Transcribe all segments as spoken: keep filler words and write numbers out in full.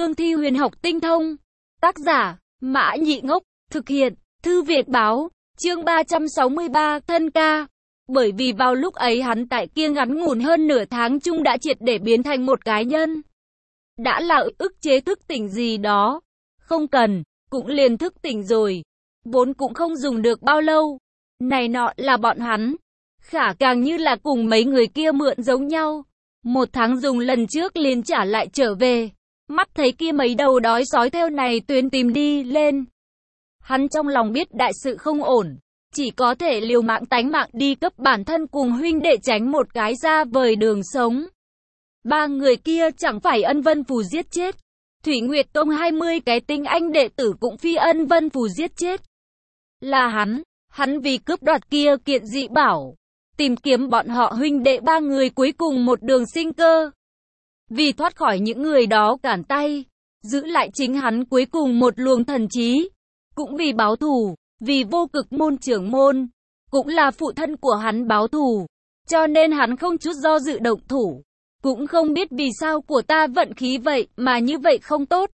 cương thi huyền học tinh thông. Tác giả, Mã Nhị Ngốc, thực hiện, Thư Việt Báo, chương ba trăm sáu mươi ba, thân ca. Bởi vì vào lúc ấy hắn tại kia ngắn ngủn hơn nửa tháng chung đã triệt để biến thành một cái nhân. Đã là ức chế thức tỉnh gì đó. Không cần, cũng liền thức tỉnh rồi. Vốn cũng không dùng được bao lâu. Này nọ là bọn hắn. Khả càng như là cùng mấy người kia mượn giống nhau. Một tháng dùng lần trước liền trả lại trở về. Mắt thấy kia mấy đầu đói sói theo này tuyến tìm đi lên. Hắn trong lòng biết đại sự không ổn. Chỉ có thể liều mạng tánh mạng đi cấp bản thân cùng huynh đệ tránh một cái ra vời đường sống. Ba người kia chẳng phải Ân Vân Phù giết chết. Thủy Nguyệt Tông hai mươi cái tinh anh đệ tử cũng phi Ân Vân Phù giết chết. Là hắn, hắn vì cướp đoạt kia kiện dị bảo. Tìm kiếm bọn họ huynh đệ ba người cuối cùng một đường sinh cơ. Vì thoát khỏi những người đó cản tay. Giữ lại chính hắn cuối cùng một luồng thần trí. Cũng vì báo thù. Vì vô cực môn trưởng môn. Cũng là phụ thân của hắn báo thù. Cho nên hắn không chút do dự động thủ. Cũng không biết vì sao của ta vận khí vậy mà như vậy không tốt.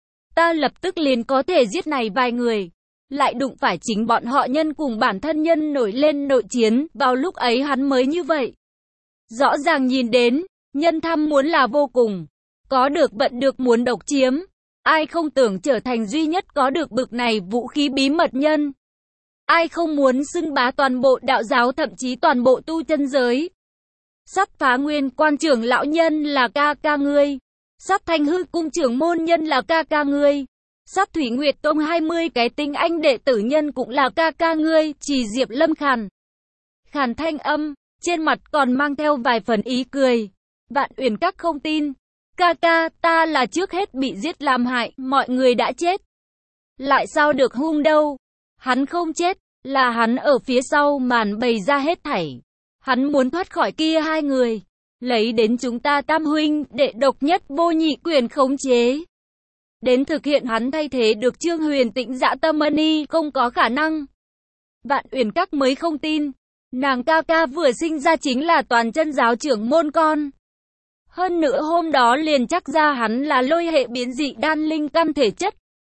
Ta lập tức liền có thể giết này vài người. Lại đụng phải chính bọn họ nhân cùng bản thân nhân nổi lên nội chiến. Vào lúc ấy hắn mới như vậy. Rõ ràng nhìn đến. Nhân tham muốn là vô cùng. Có được vận được muốn độc chiếm. Ai không tưởng trở thành duy nhất có được bực này vũ khí bí mật nhân. Ai không muốn xưng bá toàn bộ đạo giáo thậm chí toàn bộ tu chân giới. Sắp phá nguyên quan trưởng lão nhân là ca ca ngươi. Sắp thanh hư cung trưởng môn nhân là ca ca ngươi. Sắp Thủy Nguyệt Tông hai mươi cái tinh anh đệ tử nhân cũng là ca ca ngươi. Chỉ Diệp Lâm khàn. Khàn thanh âm, trên mặt còn mang theo vài phần ý cười. Vạn Uyển Các không tin. Ca ca, ta là trước hết bị giết làm hại, mọi người đã chết. Lại sao được hung đâu? Hắn không chết, là hắn ở phía sau màn bày ra hết thảy. Hắn muốn thoát khỏi kia hai người. Lấy đến chúng ta tam huynh, đệ độc nhất vô nhị quyền khống chế. Đến thực hiện hắn thay thế được Trương Huyền Tĩnh Dã Tâm Mani không có khả năng. Vạn Uyển Các mới không tin. Nàng ca ca vừa sinh ra chính là toàn chân giáo trưởng môn con. Hơn nữa hôm đó liền chắc ra hắn là lôi hệ biến dị đan linh căn thể chất.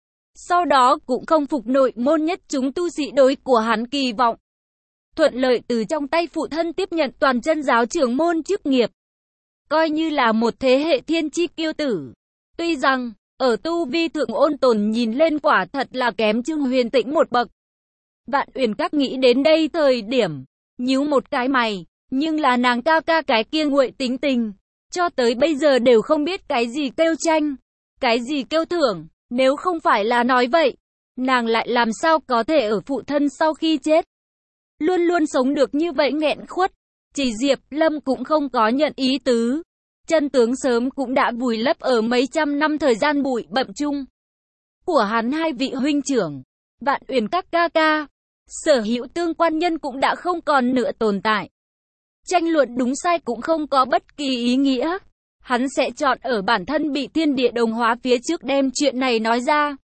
Sau đó cũng không phục nội môn nhất chúng tu sĩ đối của hắn kỳ vọng. Thuận lợi từ trong tay phụ thân tiếp nhận toàn chân giáo trưởng môn chức nghiệp. Coi như là một thế hệ thiên chi kiêu tử. Tuy rằng, ở tu vi thượng ôn tồn nhìn lên quả thật là kém Trương Huyền Tĩnh một bậc. Vạn Uyển Các nghĩ đến đây thời điểm, nhíu một cái mày, nhưng là nàng ca ca cái kia nguội tính tình. Cho tới bây giờ đều không biết cái gì kêu tranh, cái gì kêu thưởng, nếu không phải là nói vậy, nàng lại làm sao có thể ở phụ thân sau khi chết. Luôn luôn sống được như vậy nghẹn khuất, chỉ Diệp Lâm cũng không có nhận ý tứ. Chân tướng sớm cũng đã vùi lấp ở mấy trăm năm thời gian bụi bặm chung. Của hắn hai vị huynh trưởng, Vạn Uyển Các ca ca, sở hữu tương quan nhân cũng đã không còn nữa tồn tại. Tranh luận đúng sai cũng không có bất kỳ ý nghĩa. Hắn sẽ chọn ở bản thân bị thiên địa đồng hóa phía trước đem chuyện này nói ra.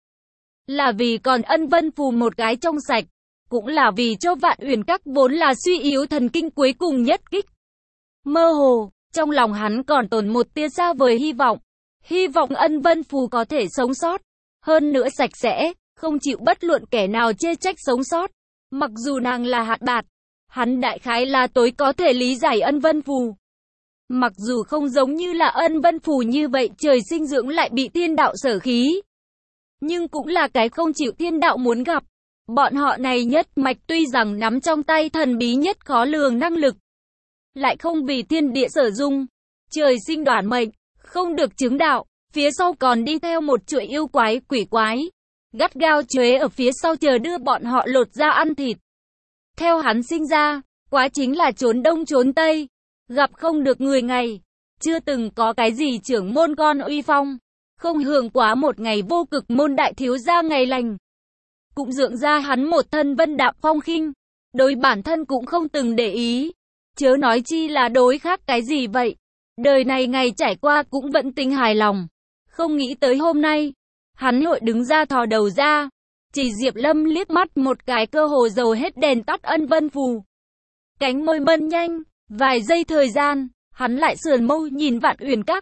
Là vì còn Ân Vân Phù một cái trong sạch. Cũng là vì cho Vạn Uyển Các vốn là suy yếu thần kinh cuối cùng nhất kích. Mơ hồ, trong lòng hắn còn tồn một tia xa vời hy vọng. Hy vọng Ân Vân Phù có thể sống sót. Hơn nữa sạch sẽ, không chịu bất luận kẻ nào chê trách sống sót. Mặc dù nàng là hạt bạt. Hắn đại khái là tối có thể lý giải Ân Vân Phù. Mặc dù không giống như là Ân Vân Phù như vậy trời sinh dưỡng lại bị thiên đạo sở khí. Nhưng cũng là cái không chịu thiên đạo muốn gặp. Bọn họ này nhất mạch tuy rằng nắm trong tay thần bí nhất khó lường năng lực. Lại không vì thiên địa sở dung. Trời sinh đoản mệnh, không được chứng đạo. Phía sau còn đi theo một chuỗi yêu quái quỷ quái. Gắt gao chế ở phía sau chờ đưa bọn họ lột ra ăn thịt. Theo hắn sinh ra, quá chính là trốn đông trốn tây, gặp không được người ngày, chưa từng có cái gì trưởng môn con uy phong, không hưởng quá một ngày vô cực môn đại thiếu gia ngày lành. Cũng dưỡng ra hắn một thân vân đạm phong khinh, đối bản thân cũng không từng để ý, chớ nói chi là đối khác cái gì vậy. Đời này ngày trải qua cũng vẫn tính hài lòng, không nghĩ tới hôm nay, hắn hội đứng ra thò đầu ra. Chỉ Diệp Lâm liếc mắt một cái cơ hồ dầu hết đèn tắt Ân Vân Phù. Cánh môi mân nhanh, vài giây thời gian, hắn lại sườn mâu nhìn Vạn Uyển Các.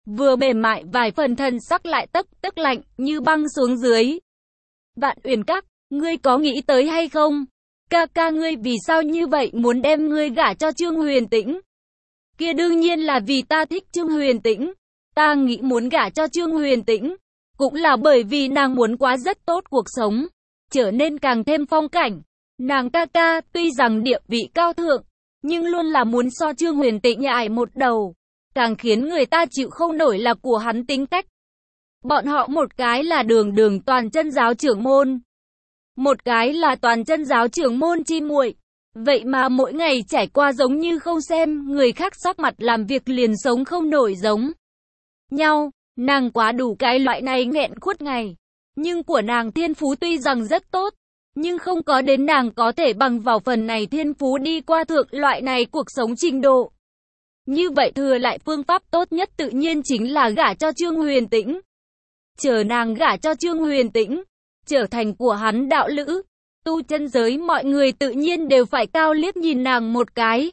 vừa mềm mại vài phần thần sắc lại tức tức lạnh như băng xuống dưới. Vạn Uyển Các, ngươi có nghĩ tới hay không? Ca ca ngươi vì sao như vậy muốn đem ngươi gả cho Trương Huyền Tĩnh? Kia đương nhiên là vì ta thích Trương Huyền Tĩnh. Ta nghĩ muốn gả cho Trương Huyền Tĩnh, cũng là bởi vì nàng muốn quá rất tốt cuộc sống, trở nên càng thêm phong cảnh. Nàng ca ca tuy rằng địa vị cao thượng, nhưng luôn là muốn so Trương Huyền Tĩnh nhảy một đầu. Càng khiến người ta chịu không nổi là của hắn tính cách. Bọn họ một cái là đường đường toàn chân giáo trưởng môn, một cái là toàn chân giáo trưởng môn chi muội. Vậy mà mỗi ngày trải qua giống như không xem người khác sắc mặt làm việc liền sống không nổi giống nhau. Nàng quá đủ cái loại này nghẹn khuất ngày. Nhưng của nàng thiên phú tuy rằng rất tốt, nhưng không có đến nàng có thể bằng vào phần này thiên phú đi qua thượng loại này cuộc sống trình độ. Như vậy thừa lại phương pháp tốt nhất tự nhiên chính là gả cho Trương Huyền Tĩnh. Chờ nàng gả cho Trương Huyền Tĩnh, trở thành của hắn đạo lữ, tu chân giới mọi người tự nhiên đều phải cao liếc nhìn nàng một cái.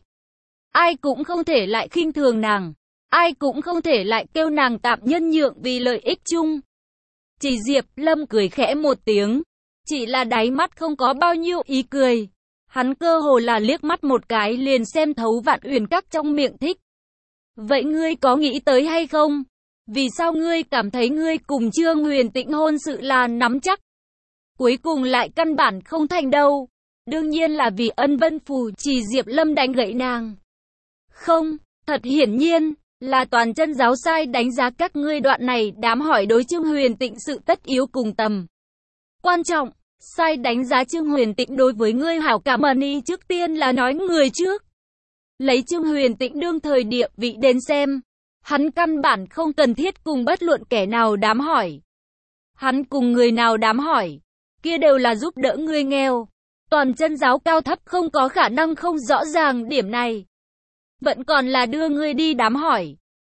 Ai cũng không thể lại khinh thường nàng, ai cũng không thể lại kêu nàng tạm nhân nhượng vì lợi ích chung. Chỉ Diệp Lâm cười khẽ một tiếng, chỉ là đáy mắt không có bao nhiêu ý cười. Hắn cơ hồ là liếc mắt một cái liền xem thấu Vạn Uyển Các trong miệng thích. Vậy ngươi có nghĩ tới hay không? Vì sao ngươi cảm thấy ngươi cùng Trương Huyền Tĩnh hôn sự là nắm chắc, cuối cùng lại căn bản không thành đâu? Đương nhiên là vì ân vân phù. Chỉ Diệp Lâm đánh gãy nàng. Không, thật hiển nhiên là toàn chân giáo sai đánh giá các ngươi đoạn này đám hỏi đối Trương Huyền Tĩnh sự tất yếu cùng tầm quan trọng. Sai đánh giá Trương Huyền Tĩnh đối với ngươi hảo cảm ẩn ý trước tiên là nói người trước. Lấy Trương Huyền Tĩnh đương thời địa vị đến xem, hắn căn bản không cần thiết cùng bất luận kẻ nào đám hỏi. Hắn cùng người nào đám hỏi, kia đều là giúp đỡ người nghèo. Toàn chân giáo cao thấp không có khả năng không rõ ràng điểm này. Vẫn còn là đưa ngươi đi đám hỏi.